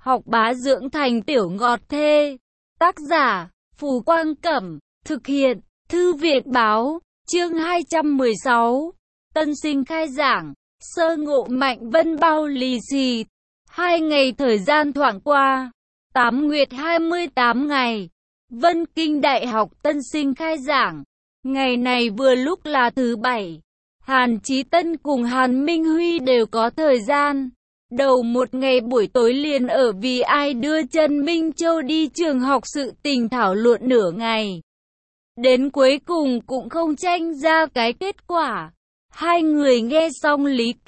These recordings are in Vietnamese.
học bá dưỡng thành tiểu ngọt thê. Tác giả, Phù Quang Cẩm. Thực hiện, Thư viện Báo. Chương 216. Tân sinh khai giảng. Sơ ngộ Mạnh Vân bao lì xì. 2 ngày thời gian thoảng qua. 8 nguyệt 28 ngày. Vân Kinh Đại học tân sinh khai giảng. Ngày này vừa lúc là thứ Bảy. Hàn Chí Tân cùng Hàn Minh Huy đều có thời gian. Đầu một ngày buổi tối liền ở vì ai đưa Trần Minh Châu đi trường học sự tình thảo luận nửa ngày. Đến cuối cùng cũng không tranh ra cái kết quả. Hai người nghe xong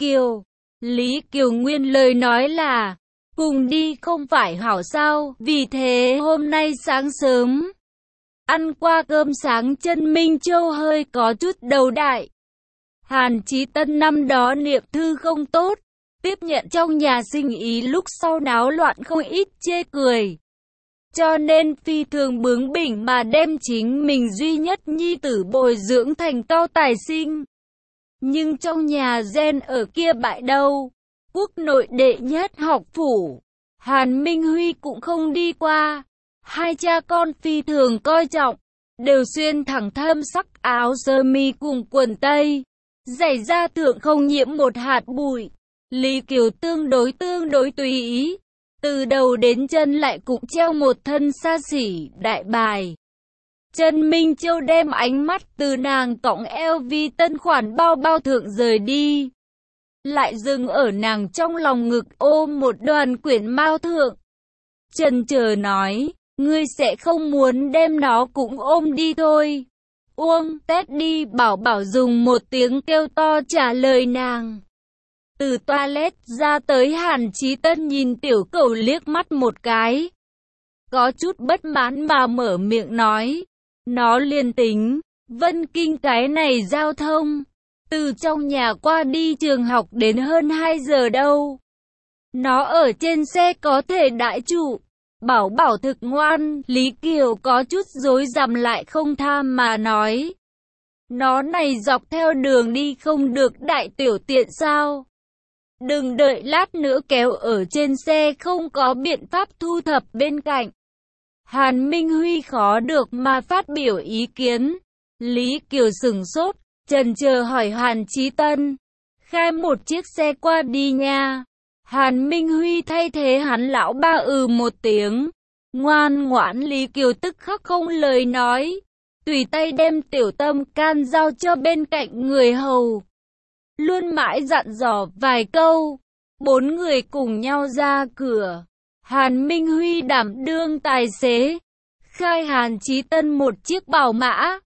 Lý Kiều Nguyên lời nói là, cùng đi không phải hảo sao, vì thế hôm nay sáng sớm, ăn qua cơm sáng Trần Minh Châu hơi có chút đầu đại. Hàn Chí Tân năm đó niệm thư không tốt, tiếp nhận trong nhà sinh ý lúc sau náo loạn không ít chê cười. Cho nên phi thường bướng bỉnh mà đem chính mình duy nhất nhi tử bồi dưỡng thành cao tài sinh. Nhưng trong nhà gen ở kia bại đâu, quốc nội đệ nhất học phủ, Hàn Minh Huy cũng không đi qua. Hai cha con phi thường coi trọng, đều xuyên thẳng thâm sắc áo sơ mi cùng quần tây, giày da thượng không nhiễm một hạt bụi. Lý Kiều tương đối tùy ý, từ đầu đến chân lại cũng treo một thân xa xỉ đại bài. Trần Minh Châu đem ánh mắt từ nàng cõng LV tân khoản bao thượng rời đi, lại dừng ở nàng trong lòng ngực ôm một đoàn quyển mao thượng. Chần chờ nói, ngươi sẽ không muốn đem nó cũng ôm đi thôi. Uông Teddy bảo bảo dùng một tiếng kêu to trả lời nàng. Từ toilet ra tới Hàn Chí Tân nhìn tiểu cẩu liếc mắt một cái, có chút bất mãn mà mở miệng nói, nó liền tính, Vân Kinh cái này giao thông, từ trong nhà qua đi trường học đến hơn 2 giờ đâu. Nó ở trên xe có thể đại trụ, bảo bảo thực ngoan. Lý Kiều có chút rối rắm lại không tham mà nói, nó này dọc theo đường đi không được đại tiểu tiện sao? Đừng đợi lát nữa kéo ở trên xe không có biện pháp thu thập bên cạnh. Hàn Minh Huy khó được mà phát biểu ý kiến. Lý Kiều sửng sốt, chần chờ hỏi Hàn Chí Tân, khai một chiếc xe qua đi nha. Hàn Minh Huy thay thế hắn lão ba một tiếng. Ngoan ngoãn. Lý Kiều tức khắc không lời nói, tùy tay đem tiểu tâm can giao cho bên cạnh người hầu. Luôn mãi dặn dò vài câu, 4 người cùng nhau ra cửa. Hàn Minh Huy đảm đương tài xế, khai Hàn Chí Tân một chiếc bảo mã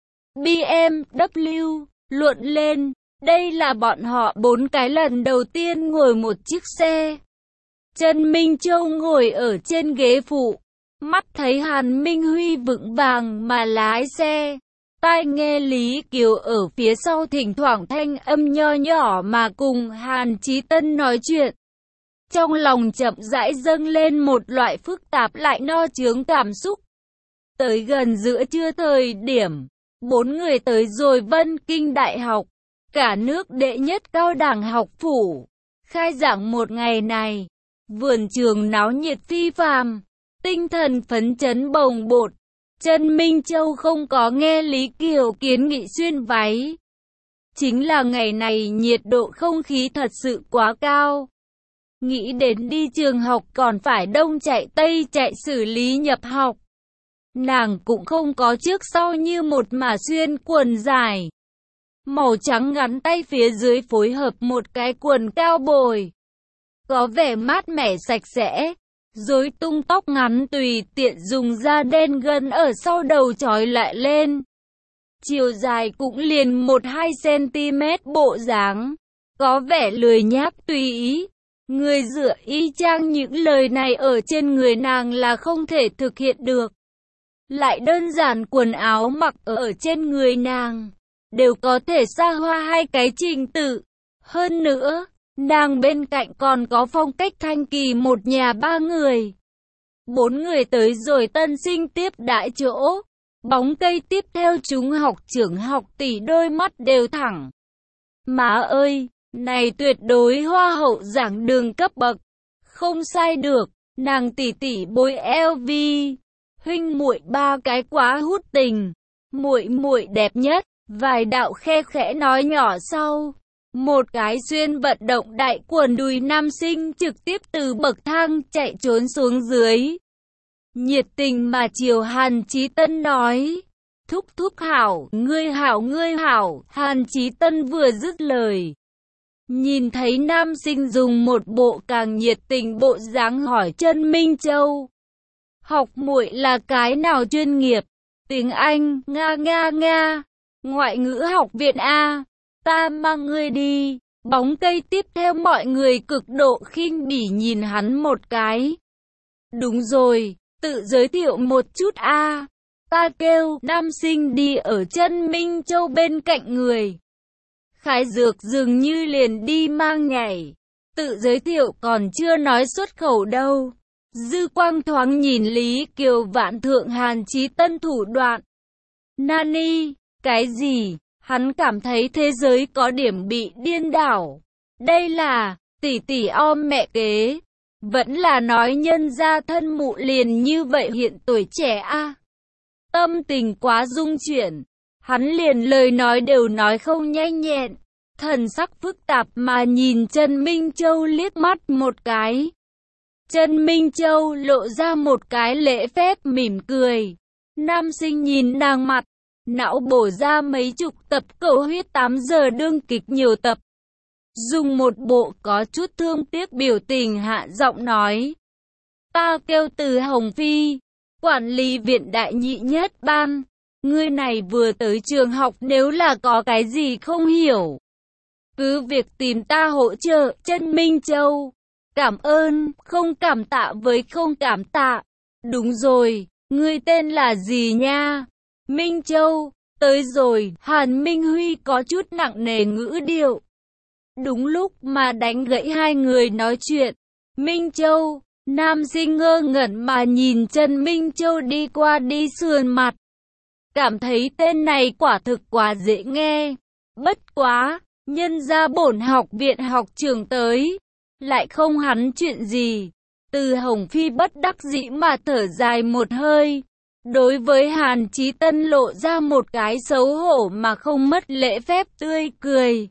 BMW, luận lên, đây là bọn họ 4 cái lần đầu tiên ngồi một chiếc xe. Trần Minh Châu ngồi ở trên ghế phụ, mắt thấy Hàn Minh Huy vững vàng mà lái xe. Tai nghe Lý Kiều ở phía sau thỉnh thoảng thanh âm nho nhỏ mà cùng Hàn Chí Tân nói chuyện. Trong lòng chậm rãi dâng lên một loại phức tạp lại no chướng cảm xúc. Tới gần giữa trưa thời điểm, 4 người tới rồi Vân Kinh Đại học, cả nước đệ nhất cao đẳng học phủ. Khai giảng một ngày này, vườn trường náo nhiệt phi phàm, tinh thần phấn chấn bồng bột. Trần Minh Châu không có nghe Lý Kiều kiến nghị xuyên váy. Chính là ngày này nhiệt độ không khí thật sự quá cao. Nghĩ đến đi trường học còn phải đông chạy tây chạy xử lý nhập học. Nàng cũng không có trước sau như một mà xuyên quần dài màu trắng ngắn tay phía dưới phối hợp một cái quần cao bồi, có vẻ mát mẻ sạch sẽ. Rối tung tóc ngắn tùy tiện dùng da đen gân ở sau đầu trói lại lên. Chiều dài cũng liền 1-2 cm bộ dáng, có vẻ lười nhác tùy ý. Người dựa y chang những lời này ở trên người nàng là không thể thực hiện được. Lại đơn giản quần áo mặc ở trên người nàng, đều có thể xa hoa 2 cái trình tự. Hơn nữa, nàng bên cạnh còn có phong cách thanh kỳ một nhà 3 người. 4 người tới rồi tân sinh tiếp đãi chỗ. Bóng cây tiếp theo chúng học trưởng học tỷ đôi mắt đều thẳng. Má ơi, này tuyệt đối hoa hậu giảng đường cấp bậc. Không sai được, nàng tỷ tỷ bôi LV, huynh muội ba cái quá hút tình, muội muội đẹp nhất. Vài đạo khe khẽ nói nhỏ sau. Một cái xuyên vận động đại quần đùi nam sinh trực tiếp từ bậc thang chạy trốn xuống dưới. Nhiệt tình mà chiều Hàn Chí Tân nói. Thúc thúc hảo, ngươi hảo ngươi hảo. Hàn Chí Tân vừa dứt lời. Nhìn thấy nam sinh dùng một bộ càng nhiệt tình bộ dáng hỏi Trân Minh Châu. Học muội là cái nào chuyên nghiệp? Tiếng Anh, Nga. Ngoại ngữ học viện A. Ta mang ngươi đi. Bóng cây tiếp theo mọi người cực độ khinh bỉ nhìn hắn một cái. Đúng rồi, tự giới thiệu một chút A. Ta kêu nam sinh đi ở Trân Minh Châu bên cạnh người. Khải Dược dường như liền đi mang nhảy. Tự giới thiệu còn chưa nói xuất khẩu đâu. Dư quang thoáng nhìn Lý Kiều vạn thượng Hàn Chí Tân thủ đoạn. Nani, cái gì? Hắn cảm thấy thế giới có điểm bị điên đảo. Đây là tỷ tỷ om mẹ kế. Vẫn là nói nhân gia thân mụ liền như vậy hiện tuổi trẻ a. Tâm tình quá rung chuyển. Hắn liền lời nói đều nói không nhanh nhẹn. Thần sắc phức tạp mà nhìn Trân Minh Châu liếc mắt một cái. Trân Minh Châu lộ ra một cái lễ phép mỉm cười. Nam sinh nhìn nàng mặt. Não bổ ra mấy chục tập Cầu Huyết 8 giờ đương kịch nhiều tập. Dùng một bộ có chút thương tiếc biểu tình hạ giọng nói. Ta kêu Từ Hồng Phi, quản lý viện đại nhị nhất ban. Ngươi này vừa tới trường học nếu là có cái gì không hiểu. Cứ việc tìm ta hỗ trợ, Trân Minh Châu. Cảm ơn, không cảm tạ với không cảm tạ. Đúng rồi, ngươi tên là gì nha? Minh Châu, tới rồi, Hàn Minh Huy có chút nặng nề ngữ điệu. Đúng lúc mà đánh gãy hai người nói chuyện. Minh Châu, nam sinh ngơ ngẩn mà nhìn Trân Minh Châu đi qua đi sườn mặt. Cảm thấy tên này quả thực quá dễ nghe. Bất quá, nhân ra bổn học viện học trường tới. Lại không hắn chuyện gì. Từ Hồng Phi bất đắc dĩ mà thở dài một hơi. Đối với Hàn Chí Tân lộ ra một cái xấu hổ mà không mất lễ phép tươi cười.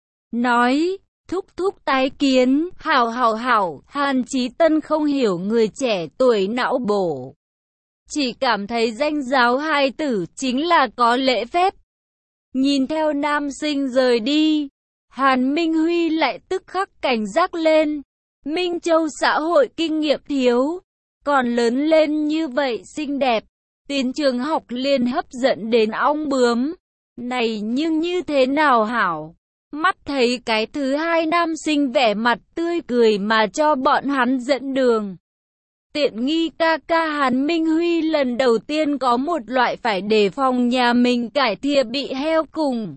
Nói, thúc thúc tái kiến, hảo. Hàn Chí Tân không hiểu người trẻ tuổi não bổ. Chỉ cảm thấy danh giáo hai tử chính là có lễ phép. Nhìn theo nam sinh rời đi, Hàn Minh Huy lại tức khắc cảnh giác lên. Minh Châu xã hội kinh nghiệm thiếu, còn lớn lên như vậy xinh đẹp. Tiến trường học liền hấp dẫn đến ong bướm. Này nhưng như thế nào hảo? Mắt thấy cái thứ hai nam sinh vẻ mặt tươi cười mà cho bọn hắn dẫn đường. Tiện nghi ca ca Hàn Minh Huy lần đầu tiên có một loại phải đề phòng nhà mình cải thìa bị heo cùng.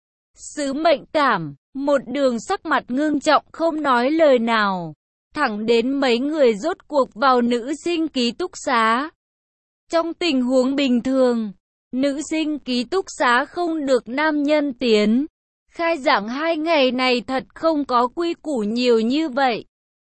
Sứ mệnh cảm, một đường sắc mặt ngưng trọng không nói lời nào. Thẳng đến mấy người rốt cuộc vào nữ sinh ký túc xá. Trong tình huống bình thường, nữ sinh ký túc xá không được nam nhân tiến. Khai giảng 2 ngày này thật không có quy củ nhiều như vậy.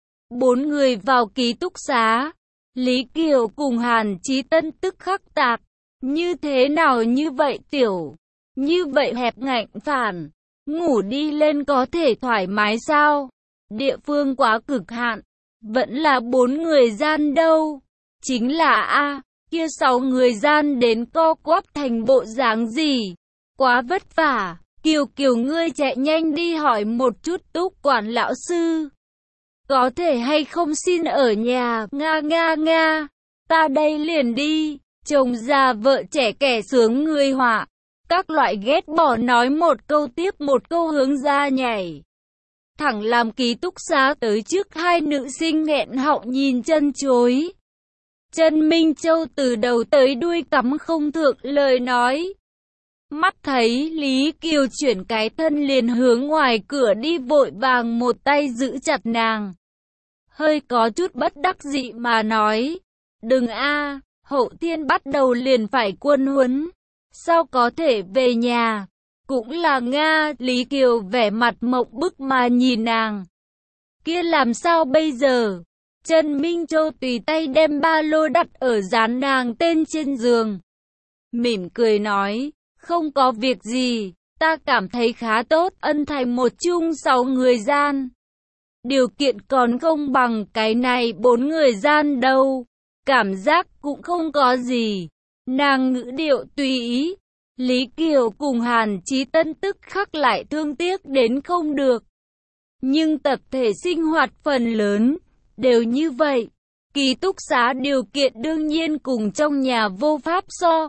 4 người vào ký túc xá. Lý Kiều cùng Hàn Chí Tân tức khắc tạc. Như thế nào như vậy tiểu? Như vậy hẹp ngạnh phản. Ngủ đi lên có thể thoải mái sao? Địa phương quá cực hạn. Vẫn là 4 người gian đâu. Chính là kia 6 người gian đến co quắp thành bộ dáng gì? Quá vất vả. Kiều ngươi chạy nhanh đi hỏi một chút Túc quản lão sư. Có thể hay không xin ở nhà, Nga. Ta đây liền đi. Chồng già vợ trẻ kẻ sướng người họa. Các loại ghét bỏ nói một câu tiếp một câu hướng ra nhảy. Thẳng làm ký túc xá tới trước hai nữ sinh nghẹn họng nhìn chân chối. Trân Minh Châu từ đầu tới đuôi cắm không thượng lời nói. Mắt thấy Lý Kiều chuyển cái thân liền hướng ngoài cửa đi vội vàng một tay giữ chặt nàng. Hơi có chút bất đắc dĩ mà nói. Đừng hậu thiên bắt đầu liền phải quân huấn. Sao có thể về nhà? Cũng là Nga, Lý Kiều vẻ mặt mộng bức mà nhìn nàng. Kia làm sao bây giờ? Trần Minh Châu tùy tay đem ba lô đặt ở dán nàng tên trên giường. Mỉm cười nói, không có việc gì, ta cảm thấy khá tốt, ân thành một chung 6 người gian. Điều kiện còn không bằng cái này 4 người gian đâu. Cảm giác cũng không có gì. Nàng ngữ điệu tùy ý. Lý Kiều cùng Hàn Chí Tân tức khắc lại thương tiếc đến không được. Nhưng tập thể sinh hoạt phần lớn đều như vậy. Ký túc xá điều kiện đương nhiên cùng trong nhà vô pháp so.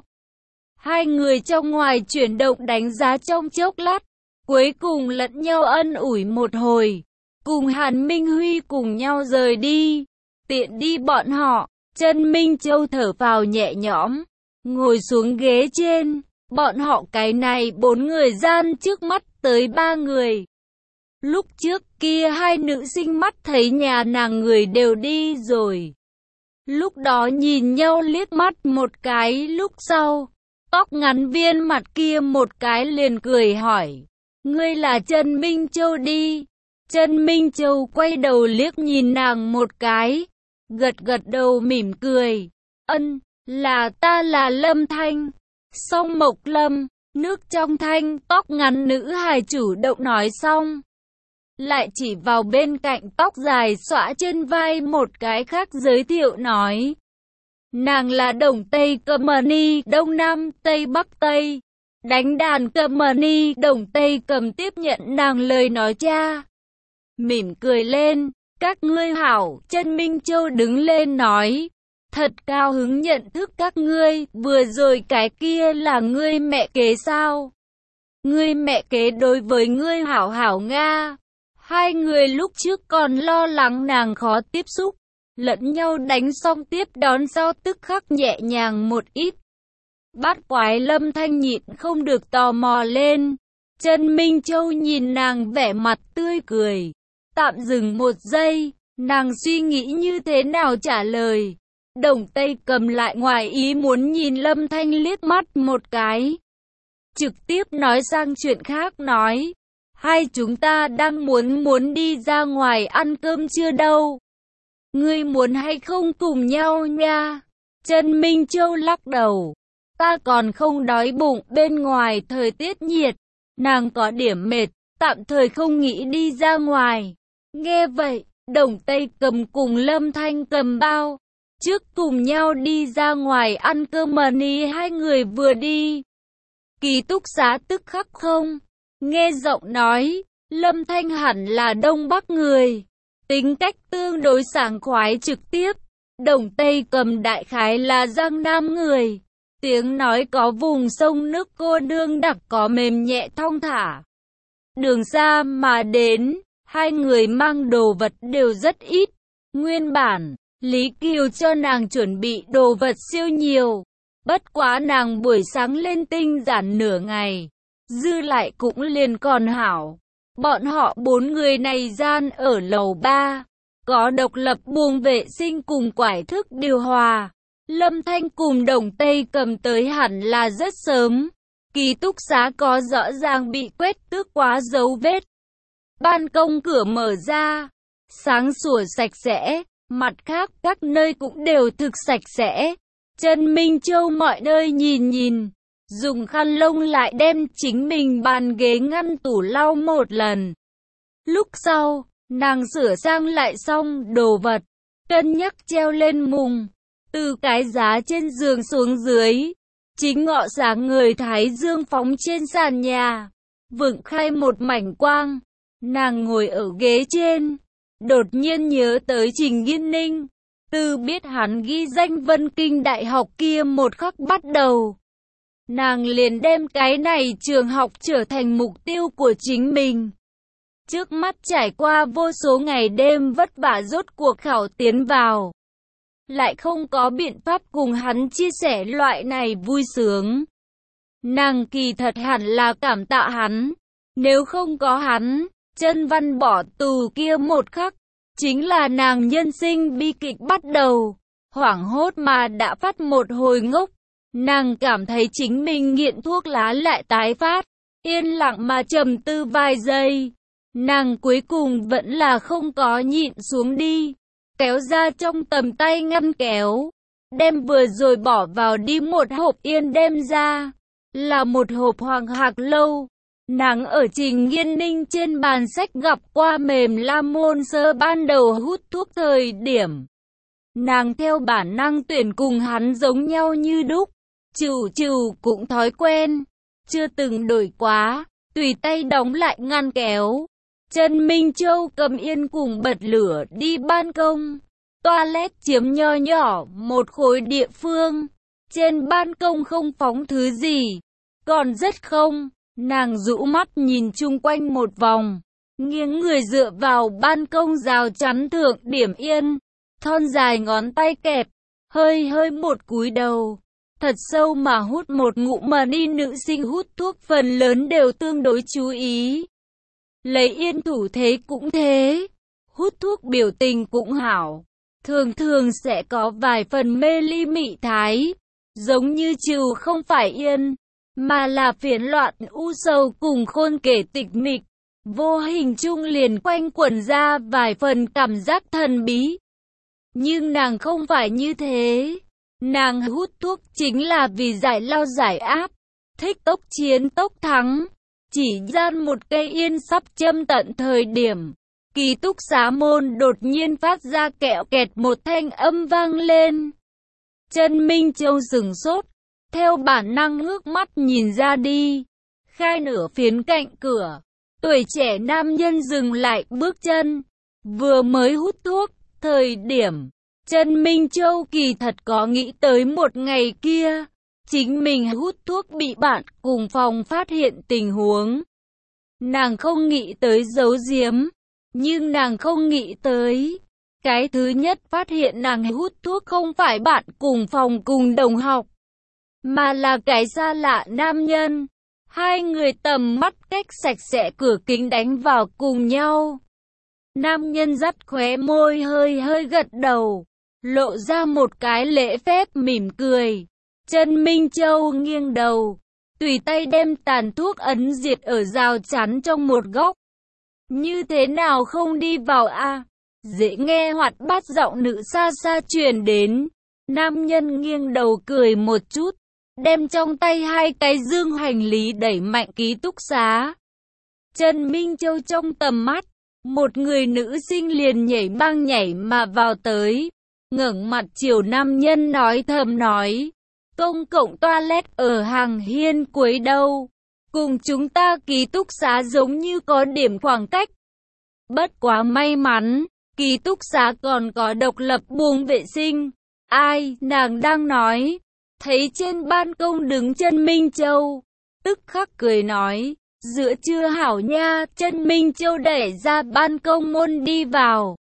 Hai người trong ngoài chuyển động đánh giá trong chốc lát. Cuối cùng lẫn nhau ân ủi một hồi. Cùng Hàn Minh Huy cùng nhau rời đi. Tiện đi bọn họ, Trần Minh Châu thở phào nhẹ nhõm, ngồi xuống ghế trên. Bọn họ cái này 4 người gian trước mắt tới 3 người. Lúc trước kia hai nữ sinh mắt thấy nhà nàng người đều đi rồi. Lúc đó nhìn nhau liếc mắt một cái, lúc sau, tóc ngắn viên mặt kia một cái liền cười hỏi, ngươi là Trần Minh Châu đi. Trần Minh Châu quay đầu liếc nhìn nàng một cái, gật gật đầu mỉm cười, ân, là ta là Lâm Thanh. Song Mộc Lâm, nước trong thanh, tóc ngắn nữ hài chủ động nói xong. Lại chỉ vào bên cạnh tóc dài xõa trên vai một cái khác giới thiệu nói. Nàng là Đồng Tây Company, Đông Nam, Tây Bắc Tây. Đánh đàn Company, Đồng Tây cầm tiếp nhận nàng lời nói cha. Mỉm cười lên, các ngươi hảo, Trần Minh Châu đứng lên nói. Thật cao hứng nhận thức các ngươi, vừa rồi cái kia là ngươi mẹ kế sao? Ngươi mẹ kế đối với ngươi hảo hảo Nga. Hai người lúc trước còn lo lắng nàng khó tiếp xúc, lẫn nhau đánh xong tiếp đón sau tức khắc nhẹ nhàng một ít. Bát quái Lâm Thanh nhịn không được tò mò lên. Trần Minh Châu nhìn nàng vẻ mặt tươi cười. Tạm dừng một giây, nàng suy nghĩ như thế nào trả lời. Đồng Tây cầm lại ngoài ý muốn nhìn Lâm Thanh liếc mắt một cái. Trực tiếp nói sang chuyện khác nói. Hai chúng ta đang muốn đi ra ngoài ăn cơm chưa đâu. Ngươi muốn hay không cùng nhau nha? Trần Minh Châu lắc đầu. Ta còn không đói bụng, bên ngoài thời tiết nhiệt. Nàng có điểm mệt, tạm thời không nghĩ đi ra ngoài. Nghe vậy, Đồng Tây cầm cùng Lâm Thanh cầm bao. Trước cùng nhau đi ra ngoài ăn cơm mani, hai người vừa đi. Ký túc xá tức khắc không. Nghe giọng nói, Lâm Thanh hẳn là Đông Bắc người. Tính cách tương đối sảng khoái trực tiếp. Đồng Tây cầm đại khái là Giang Nam người. Tiếng nói có vùng sông nước cô nương đặc có mềm nhẹ thong thả. Đường xa mà đến, hai người mang đồ vật đều rất ít. Nguyên bản, Lý Kiều cho nàng chuẩn bị đồ vật siêu nhiều. Bất quá nàng buổi sáng lên tinh giản nửa ngày. Dư lại cũng liền còn hảo. Bọn họ 4 người này gian ở lầu 3. Có độc lập buồng vệ sinh cùng quải thức điều hòa. Lâm Thanh cùng Đồng Tây cầm tới hẳn là rất sớm. Ký túc xá có rõ ràng bị quét tước quá dấu vết. Ban công cửa mở ra. Sáng sủa sạch sẽ. Mặt khác các nơi cũng đều thực sạch sẽ. Trần Minh Châu mọi nơi nhìn nhìn. Dùng khăn lông lại đem chính mình bàn ghế ngăn tủ lau một lần. Lúc sau, nàng sửa sang lại xong đồ vật. Cân nhắc treo lên mùng. Từ cái giá trên giường xuống dưới. Chính ngọ sáng người thái dương phóng trên sàn nhà. Vượng khai một mảnh quang. Nàng ngồi ở ghế trên. Đột nhiên nhớ tới Trình Nghiên Ninh. Từ biết hắn ghi danh Vân Kinh Đại học kia một khắc bắt đầu. Nàng liền đem cái này trường học trở thành mục tiêu của chính mình. Trước mắt trải qua vô số ngày đêm vất vả rốt cuộc khảo tiến vào. Lại không có biện pháp cùng hắn chia sẻ loại này vui sướng. Nàng kỳ thật hẳn là cảm tạ hắn. Nếu không có hắn, Chân Văn bỏ tù kia một khắc, chính là nàng nhân sinh bi kịch bắt đầu. Hoảng hốt mà đã phát một hồi ngốc. Nàng cảm thấy chính mình nghiện thuốc lá lại tái phát. Yên lặng mà trầm tư vài giây. Nàng cuối cùng vẫn là không có nhịn xuống đi. kéo ra trong tầm tay ngăn kéo, đem vừa rồi bỏ vào đi một hộp yên đem ra, là một hộp Hoàng Hạc Lâu. Nàng ở Trình Nghiên Ninh trên bàn sách gặp qua Mềm La Môn Sơ ban đầu hút thuốc thời điểm. Nàng theo bản năng tuyển cùng hắn giống nhau như đúc, Trù cũng thói quen, chưa từng đổi quá, tùy tay đóng lại ngăn kéo. Trần Minh Châu cầm yên cùng bật lửa đi ban công. Toilet chiếm nho nhỏ một khối địa phương. Trên ban công không phóng thứ gì, còn rất không. Nàng rũ mắt nhìn chung quanh một vòng, nghiêng người dựa vào ban công rào chắn thượng điểm yên. Thon dài ngón tay kẹp, hơi một cúi đầu, thật sâu mà hút một ngụm mà đi. Nữ sinh hút thuốc phần lớn đều tương đối chú ý. Lấy yên thủ thế cũng thế, hút thuốc biểu tình cũng hảo. Thường sẽ có vài phần mê ly mị thái, giống như Trừ không phải yên, mà là phiền loạn u sầu cùng khôn kể tịch mịch. Vô hình chung liền quanh quẩn ra vài phần cảm giác thần bí. Nhưng nàng không phải như thế. Nàng hút thuốc chính là vì giải lao giải áp, thích tốc chiến tốc thắng. Chỉ gian một cây yên sắp châm tận thời điểm, ký túc xá môn đột nhiên phát ra kẹo kẹt một thanh âm vang lên. Trần Minh Châu sửng sốt, theo bản năng ngước mắt nhìn ra đi. Khai nửa phiến cạnh cửa, tuổi trẻ nam nhân dừng lại bước chân. Vừa mới hút thuốc, thời điểm, Trần Minh Châu kỳ thật có nghĩ tới một ngày kia, chính mình hút thuốc bị bạn cùng phòng phát hiện tình huống. Nàng không nghĩ tới giấu giếm, nhưng nàng không nghĩ tới. Cái thứ nhất phát hiện nàng hút thuốc không phải bạn cùng phòng cùng đồng học, mà là cái xa lạ nam nhân. Hai người tầm mắt cách sạch sẽ cửa kính đánh vào cùng nhau. Nam nhân dắt khóe môi hơi gật đầu, lộ ra một cái lễ phép mỉm cười. Trần Minh Châu nghiêng đầu, tùy tay đem tàn thuốc ấn diệt ở rào chắn trong một góc. Như thế nào không đi vào a? Dễ nghe hoạt bát giọng nữ xa xa truyền đến. Nam nhân nghiêng đầu cười một chút, đem trong tay hai cái dương hành lý đẩy mạnh ký túc xá. Trần Minh Châu trong tầm mắt, một người nữ sinh liền nhảy mà vào tới, ngẩng mặt chiều nam nhân nói thầm nói. Công cộng toilet ở hàng hiên cuối đâu, cùng chúng ta ký túc xá giống như có điểm khoảng cách. Bất quá may mắn, ký túc xá còn có độc lập buồng vệ sinh. Ai, nàng đang nói, thấy trên ban công đứng Trần Minh Châu, tức khắc cười nói, giữa trưa hảo nha. Trần Minh Châu đẩy ra ban công môn đi vào,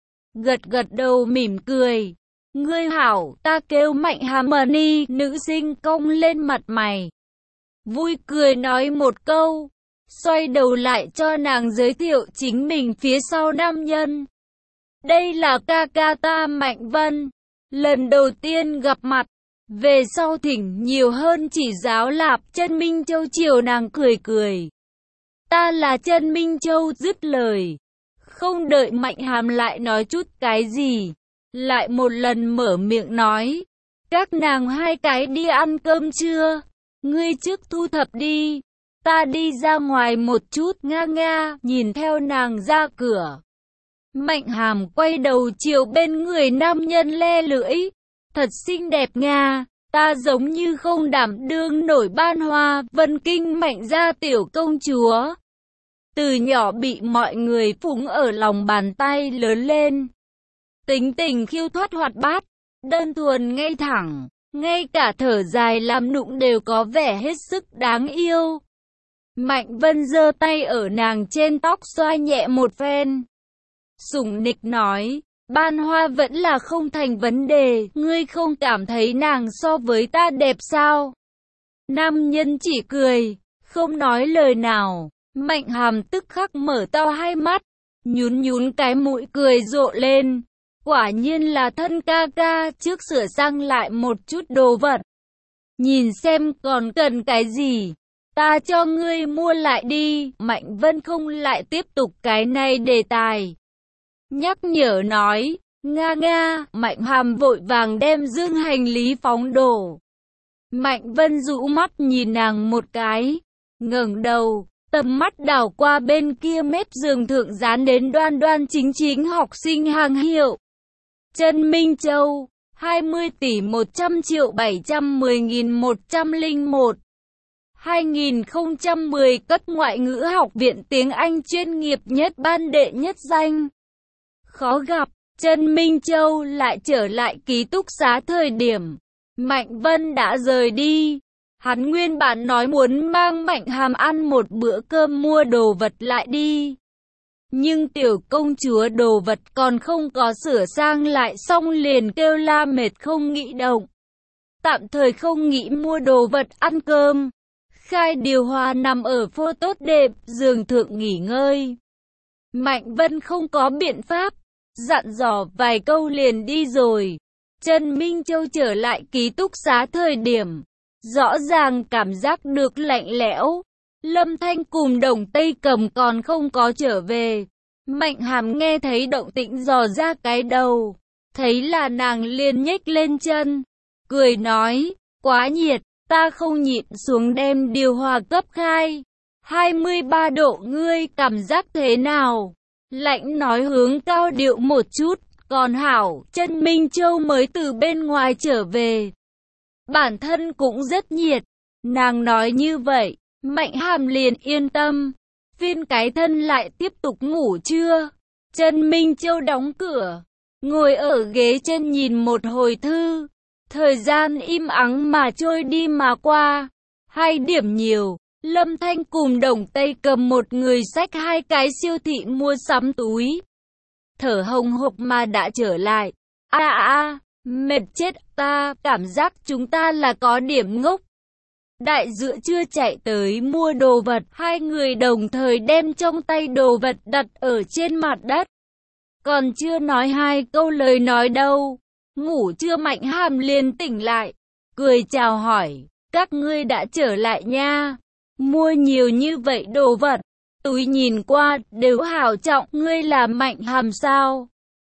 gật đầu mỉm cười. Ngươi hảo, ta kêu Mạnh Harmony. Nữ sinh cong lên mặt mày, vui cười nói một câu, xoay đầu lại cho nàng giới thiệu chính mình phía sau nam nhân. Đây là ca ca ta Mạnh Vân, lần đầu tiên gặp mặt, về sau thỉnh nhiều hơn chỉ giáo lạp. Trần Minh Châu chiều nàng cười. Ta là Trần Minh Châu. Dứt lời, không đợi Mạnh Hàm lại nói chút cái gì, lại một lần mở miệng nói, các nàng hai cái đi ăn cơm chưa? Ngươi trước thu thập đi, ta đi ra ngoài một chút. Nga. Nhìn theo nàng ra cửa, Mạnh Hàm quay đầu chiều bên người nam nhân le lưỡi, thật xinh đẹp Nga, ta giống như không đảm đương nổi Ban Hoa Vân Kinh Mạnh gia tiểu công chúa. Từ nhỏ bị mọi người phụng ở lòng bàn tay lớn lên, tính tình khiêu thoát hoạt bát, đơn thuần ngây thẳng, ngay cả thở dài làm nụng đều có vẻ hết sức đáng yêu. Mạnh Vân giơ tay ở nàng trên tóc xoa nhẹ một phen, sủng nịch nói, Ban Hoa vẫn là không thành vấn đề, ngươi không cảm thấy nàng so với ta đẹp sao? Nam nhân chỉ cười, không nói lời nào. Mạnh Hàm tức khắc mở to hai mắt, nhún cái mũi cười rộ lên. Quả nhiên là thân ca ca, trước sửa sang lại một chút đồ vật. Nhìn xem còn cần cái gì, ta cho ngươi mua lại đi. Mạnh Vân không lại tiếp tục cái này đề tài, nhắc nhở nói, Nga nga, Mạnh Hàm vội vàng đem dương hành lý phóng đổ. Mạnh Vân rũ mắt nhìn nàng một cái, ngẩng đầu, tầm mắt đảo qua bên kia mép giường thượng dán đến đoan đoan chính chính học sinh hàng hiệu. Trần Minh Châu, 20 tỷ 100 triệu 710.101. 2010 cấp ngoại ngữ học viện tiếng Anh chuyên nghiệp nhất ban đệ nhất danh. Khó gặp, Trần Minh Châu lại trở lại ký túc xá thời điểm Mạnh Vân đã rời đi. Hắn nguyên bản nói muốn mang Mạnh Hàm ăn một bữa cơm mua đồ vật lại đi. Nhưng tiểu công chúa đồ vật còn không có sửa sang lại xong liền kêu la mệt không nghĩ động. Tạm thời không nghĩ mua đồ vật ăn cơm. Khai điều hòa nằm ở phô tốt đẹp, giường thượng nghỉ ngơi. Mạnh Vân không có biện pháp, dặn dò vài câu liền đi rồi. Trần Minh Châu trở lại ký túc xá thời điểm, rõ ràng cảm giác được lạnh lẽo. Lâm Thanh cùng Đồng Tây Cầm còn không có trở về. Mạnh Hàm nghe thấy động tĩnh dò ra cái đầu, thấy là nàng liền nhếch lên chân, cười nói, quá nhiệt, ta không nhịn xuống đem điều hòa cấp khai. 23 độ ngươi cảm giác thế nào? Lạnh nói hướng cao điệu một chút, còn hảo, Trần Minh Châu mới từ bên ngoài trở về. Bản thân cũng rất nhiệt, nàng nói như vậy, Mạnh Hàm liền yên tâm. Phiên cái thân lại tiếp tục ngủ trưa. Trần Minh Châu đóng cửa, ngồi ở ghế trên nhìn một hồi thư. Thời gian im ắng mà trôi đi mà qua. 2 điểm nhiều, Lâm Thanh cùng Đồng Tây Cầm một người xách 2 cái siêu thị mua sắm túi. Thở hồng hộc mà đã trở lại. Mệt chết ta, cảm giác chúng ta là có điểm ngốc. Đại dựa chưa chạy tới mua đồ vật, 2 người đồng thời đem trong tay đồ vật đặt ở trên mặt đất. Còn chưa nói 2 câu lời nói đâu, ngủ chưa Mạnh Hàm liền tỉnh lại, cười chào hỏi, các ngươi đã trở lại nha, mua nhiều như vậy đồ vật, túi nhìn qua đều hảo trọng, ngươi là Mạnh Hàm sao?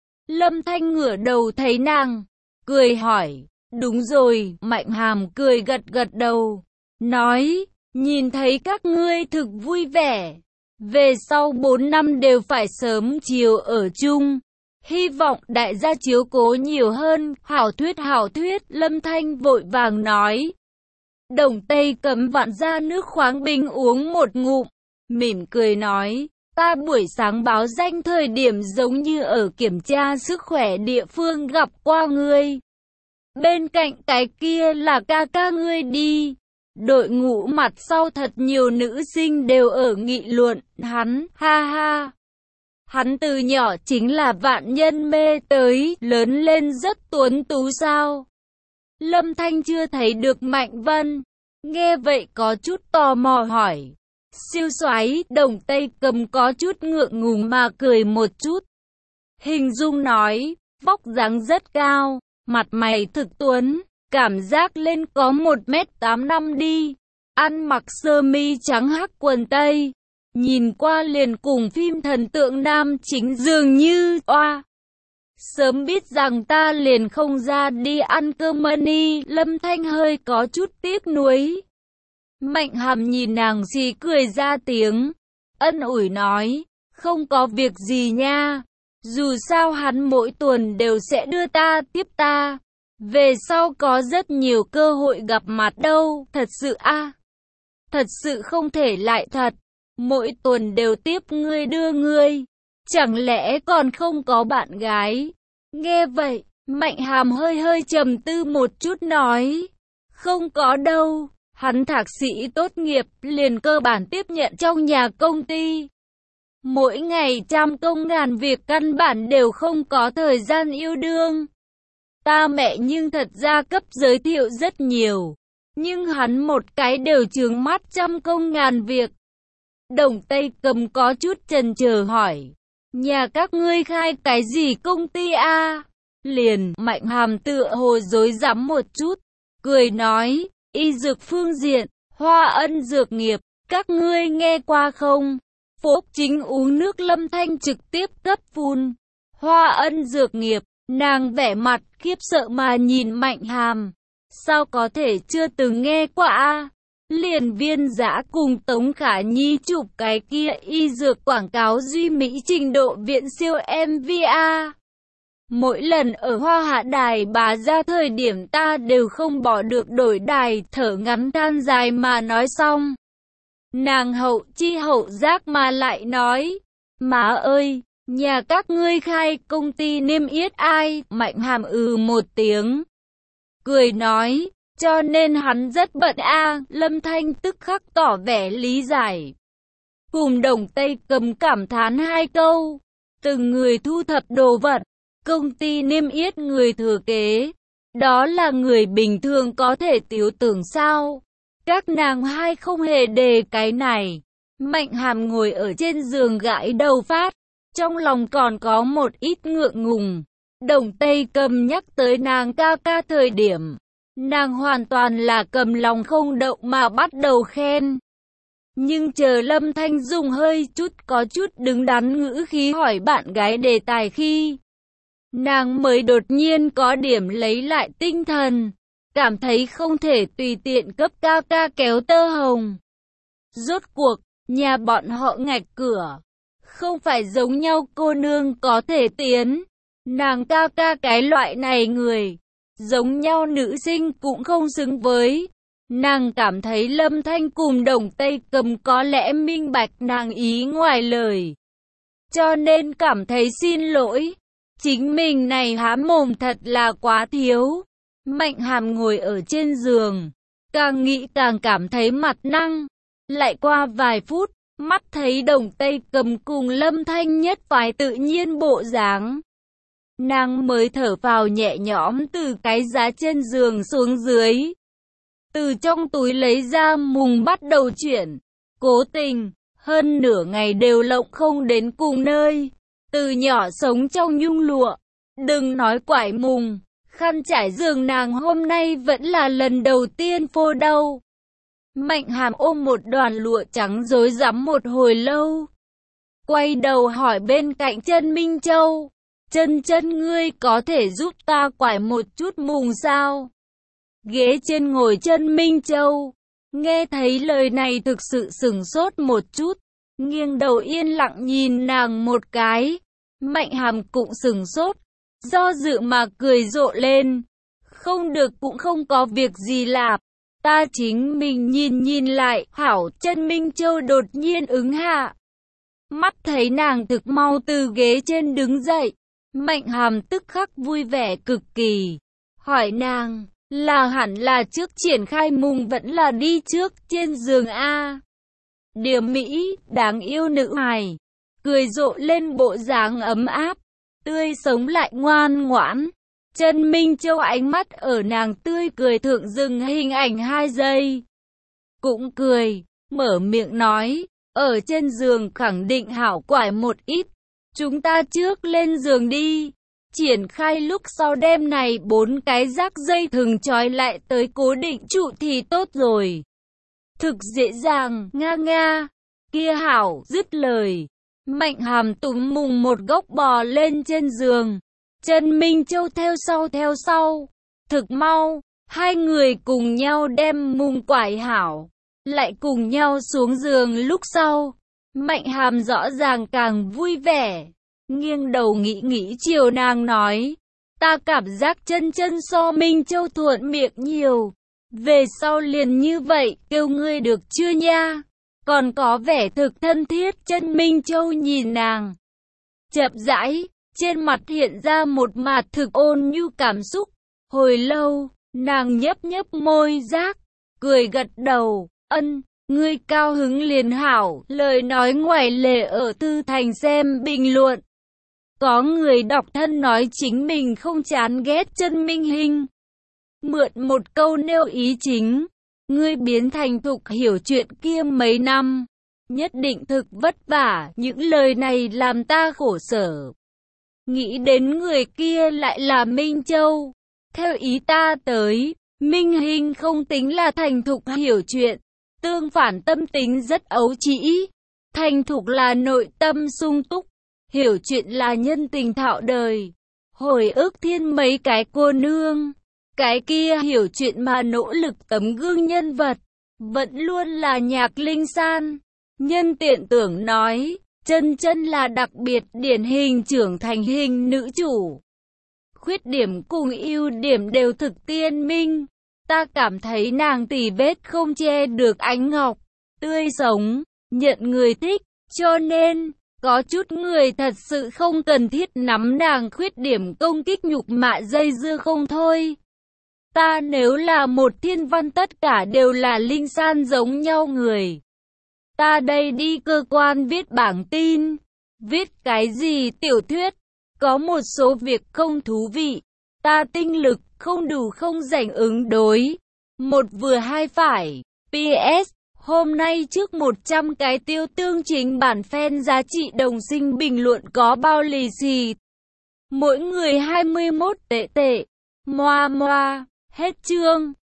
Lâm Thanh ngửa đầu thấy nàng, cười hỏi, đúng rồi, Mạnh Hàm cười gật gật đầu. Nói, nhìn thấy các ngươi thực vui vẻ. Về sau 4 năm đều phải sớm chiều ở chung. Hy vọng đại gia chiếu cố nhiều hơn. Hảo thuyết, Lâm Thanh vội vàng nói. Đồng Tây Cầm vặn ra nước khoáng bình uống một ngụm. Mỉm cười nói, ta buổi sáng báo danh thời điểm giống như ở kiểm tra sức khỏe địa phương gặp qua ngươi. Bên cạnh cái kia là ca ca ngươi đi. Đội ngũ mặt sau thật nhiều nữ sinh đều ở nghị luận, hắn, ha ha. Hắn từ nhỏ chính là vạn nhân mê tới, lớn lên rất tuấn tú sao. Lâm Thanh chưa thấy được Mạnh Vân, nghe vậy có chút tò mò hỏi. Siêu soái, Đồng Tây Cầm có chút ngượng ngùng mà cười một chút. Hình dung nói, vóc dáng rất cao, mặt mày thực tuấn. Cảm giác lên có 1m85 đi. Ăn mặc sơ mi trắng hắc quần tây. Nhìn qua liền cùng phim thần tượng nam chính dường như oa. Sớm biết rằng ta liền không ra đi ăn cơm money. Lâm Thanh hơi có chút tiếc nuối. Mạnh Hàm nhìn nàng xì cười ra tiếng. Ân ủi nói. Không có việc gì nha. Dù sao hắn mỗi tuần đều sẽ đưa ta tiếp ta. Về sau có rất nhiều cơ hội gặp mặt đâu, thật sự thật sự không thể lại thật, mỗi tuần đều tiếp ngươi đưa ngươi, chẳng lẽ còn không có bạn gái? Nghe vậy, Mạnh Hàm hơi trầm tư một chút nói, không có đâu, hắn thạc sĩ tốt nghiệp liền cơ bản tiếp nhận trong nhà công ty. Mỗi ngày trăm công ngàn việc căn bản đều không có thời gian yêu đương. Ta mẹ nhưng thật ra cấp giới thiệu rất nhiều, nhưng hắn một cái đều trướng mắt trăm công ngàn việc. Đồng Tây Cầm có chút chần chờ hỏi, nhà các ngươi khai cái gì công ty a? Liền, Mạnh Hàm tựa hồ dối rắm một chút, cười nói, y dược phương diện, Hoa Ân dược nghiệp, các ngươi nghe qua không? Phúc chính uống nước. Lâm Thanh trực tiếp cấp phun, Hoa Ân dược nghiệp. Nàng vẻ mặt khiếp sợ mà nhìn Mạnh Hàm. Sao có thể chưa từng nghe qua a? Liền Viên Dã cùng Tống Khả Nhi chụp cái kia y dược quảng cáo duy mỹ trình độ viện siêu MVA. Mỗi lần ở Hoa Hạ Đài bà ra thời điểm ta đều không bỏ được đổi đài, thở ngắn than dài mà nói xong. Nàng hậu chi hậu giác mà lại nói, má ơi, nhà các ngươi khai công ty niêm yết ai? Mạnh Hàm một tiếng. Cười nói, cho nên hắn rất bận a. Lâm Thanh tức khắc tỏ vẻ lý giải. Cùng Đồng Tây Cầm cảm thán hai câu. Từng người thu thập đồ vật. Công ty niêm yết người thừa kế. Đó là người bình thường có thể tiểu tưởng sao? Các nàng hai không hề đề cái này. Mạnh Hàm ngồi ở trên giường gãi đầu phát. Trong lòng còn có một ít ngượng ngùng. Đồng Tây Cầm nhắc tới nàng ca ca thời điểm. Nàng hoàn toàn là cầm lòng không đậu mà bắt đầu khen. Nhưng chờ Lâm Thanh dùng hơi có chút đứng đắn ngữ khí hỏi bạn gái đề tài khi. Nàng mới đột nhiên có điểm lấy lại tinh thần. Cảm thấy không thể tùy tiện cấp ca ca kéo tơ hồng. Rốt cuộc, nhà bọn họ ngạch cửa. Không phải giống nhau cô nương có thể tiến. Nàng ca ca cái loại này người. Giống nhau nữ sinh cũng không xứng với. Nàng cảm thấy Lâm Thanh cùng Đồng Tây Cầm có lẽ minh bạch nàng ý ngoài lời. Cho nên cảm thấy xin lỗi. Chính mình này há mồm thật là quá thiếu. Mạnh Hàm ngồi ở trên giường. Càng nghĩ càng cảm thấy mặt năng. Lại qua vài phút, mắt thấy Đồng Tây Cầm cùng Lâm Thanh nhất phái tự nhiên bộ dáng. Nàng mới thở phào nhẹ nhõm từ cái giá trên giường xuống dưới. Từ trong túi lấy ra mùng bắt đầu chuyển. Cố tình, hơn nửa ngày đều lộng không đến cùng nơi. Từ nhỏ sống trong nhung lụa. Đừng nói quải mùng, khăn trải giường nàng hôm nay vẫn là lần đầu tiên phô đâu. Mạnh Hàm ôm một đoàn lụa trắng rối rắm một hồi lâu. Quay đầu hỏi bên cạnh Chân Minh Châu. Chân ngươi có thể giúp ta quải một chút mùng sao? Ghế trên ngồi Chân Minh Châu. Nghe thấy lời này thực sự sửng sốt một chút. Nghiêng đầu yên lặng nhìn nàng một cái. Mạnh Hàm cũng sửng sốt. Do dự mà cười rộ lên. Không được cũng không có việc gì lạp. Ta chính mình nhìn lại. Hảo. Chân Minh Châu đột nhiên ứng hạ. Mắt thấy nàng thực mau từ ghế trên đứng dậy. Mạnh Hàm tức khắc vui vẻ cực kỳ. Hỏi nàng, là hẳn là trước triển khai mùng vẫn là đi trước trên giường a? Điểm mỹ, đáng yêu nữ hài. Cười rộ lên bộ dáng ấm áp. Tươi sống lại ngoan ngoãn. Chân Minh Châu ánh mắt ở nàng tươi cười thượng dừng hình ảnh 2 giây. Cũng cười, mở miệng nói, ở trên giường khẳng định hảo quải một ít. Chúng ta trước lên giường đi. Triển khai lúc sau đem này 4 cái rác dây thừng trói lại tới cố định trụ thì tốt rồi. Thực dễ dàng, nga nga. Kia hảo, dứt lời. Mạnh Hàm túm mùng một gốc bò lên trên giường. Chân Minh Châu theo sau. Thực mau, hai người cùng nhau đem mùng quải hảo. Lại cùng nhau xuống giường lúc sau. Mạnh Hàm rõ ràng càng vui vẻ. Nghiêng đầu nghĩ chiều nàng nói. Ta cảm giác chân so Minh Châu thuận miệng nhiều. Về sau liền như vậy, kêu ngươi được chưa nha? Còn có vẻ thực thân thiết. Chân Minh Châu nhìn nàng. Chậm rãi, trên mặt hiện ra một mặt thực ôn nhu cảm xúc. Hồi lâu, nàng nhấp môi giác, cười gật đầu, ân. Ngươi cao hứng liền hảo, lời nói ngoài lề ở thư thành xem bình luận. Có người đọc thân nói chính mình không chán ghét Chân Minh Hinh. Mượn một câu nêu ý chính, ngươi biến thành thục hiểu chuyện kia mấy năm, nhất định thực vất vả, những lời này làm ta khổ sở. Nghĩ đến người kia lại là Minh Châu. Theo ý ta tới, Minh Hinh không tính là thành thục hiểu chuyện. Tương phản tâm tính rất ấu trĩ. Thành thục là nội tâm sung túc. Hiểu chuyện là nhân tình thạo đời. Hồi ức thiên mấy cái cô nương. Cái kia hiểu chuyện mà nỗ lực tấm gương nhân vật. Vẫn luôn là Nhạc Linh San. Nhân tiện tưởng nói, Chân Chân là đặc biệt điển hình trưởng thành hình nữ chủ. Khuyết điểm cùng ưu điểm đều thực tiên minh. Ta cảm thấy nàng tỉ vết không che được ánh ngọc, tươi sống, nhận người thích, cho nên, có chút người thật sự không cần thiết nắm nàng khuyết điểm công kích nhục mạ dây dưa không thôi. Ta nếu là một thiên văn tất cả đều là Linh San giống nhau người. Ta đây đi cơ quan viết bảng tin, viết cái gì tiểu thuyết, có một số việc không thú vị. Ta tinh lực không đủ không rảnh ứng đối. Một vừa hai phải. PS, hôm nay trước 100 cái tiêu tương chính bản fan giá trị đồng sinh bình luận có bao lì xì. Mỗi người 21 tệ tệ. Moa moa, hết chương.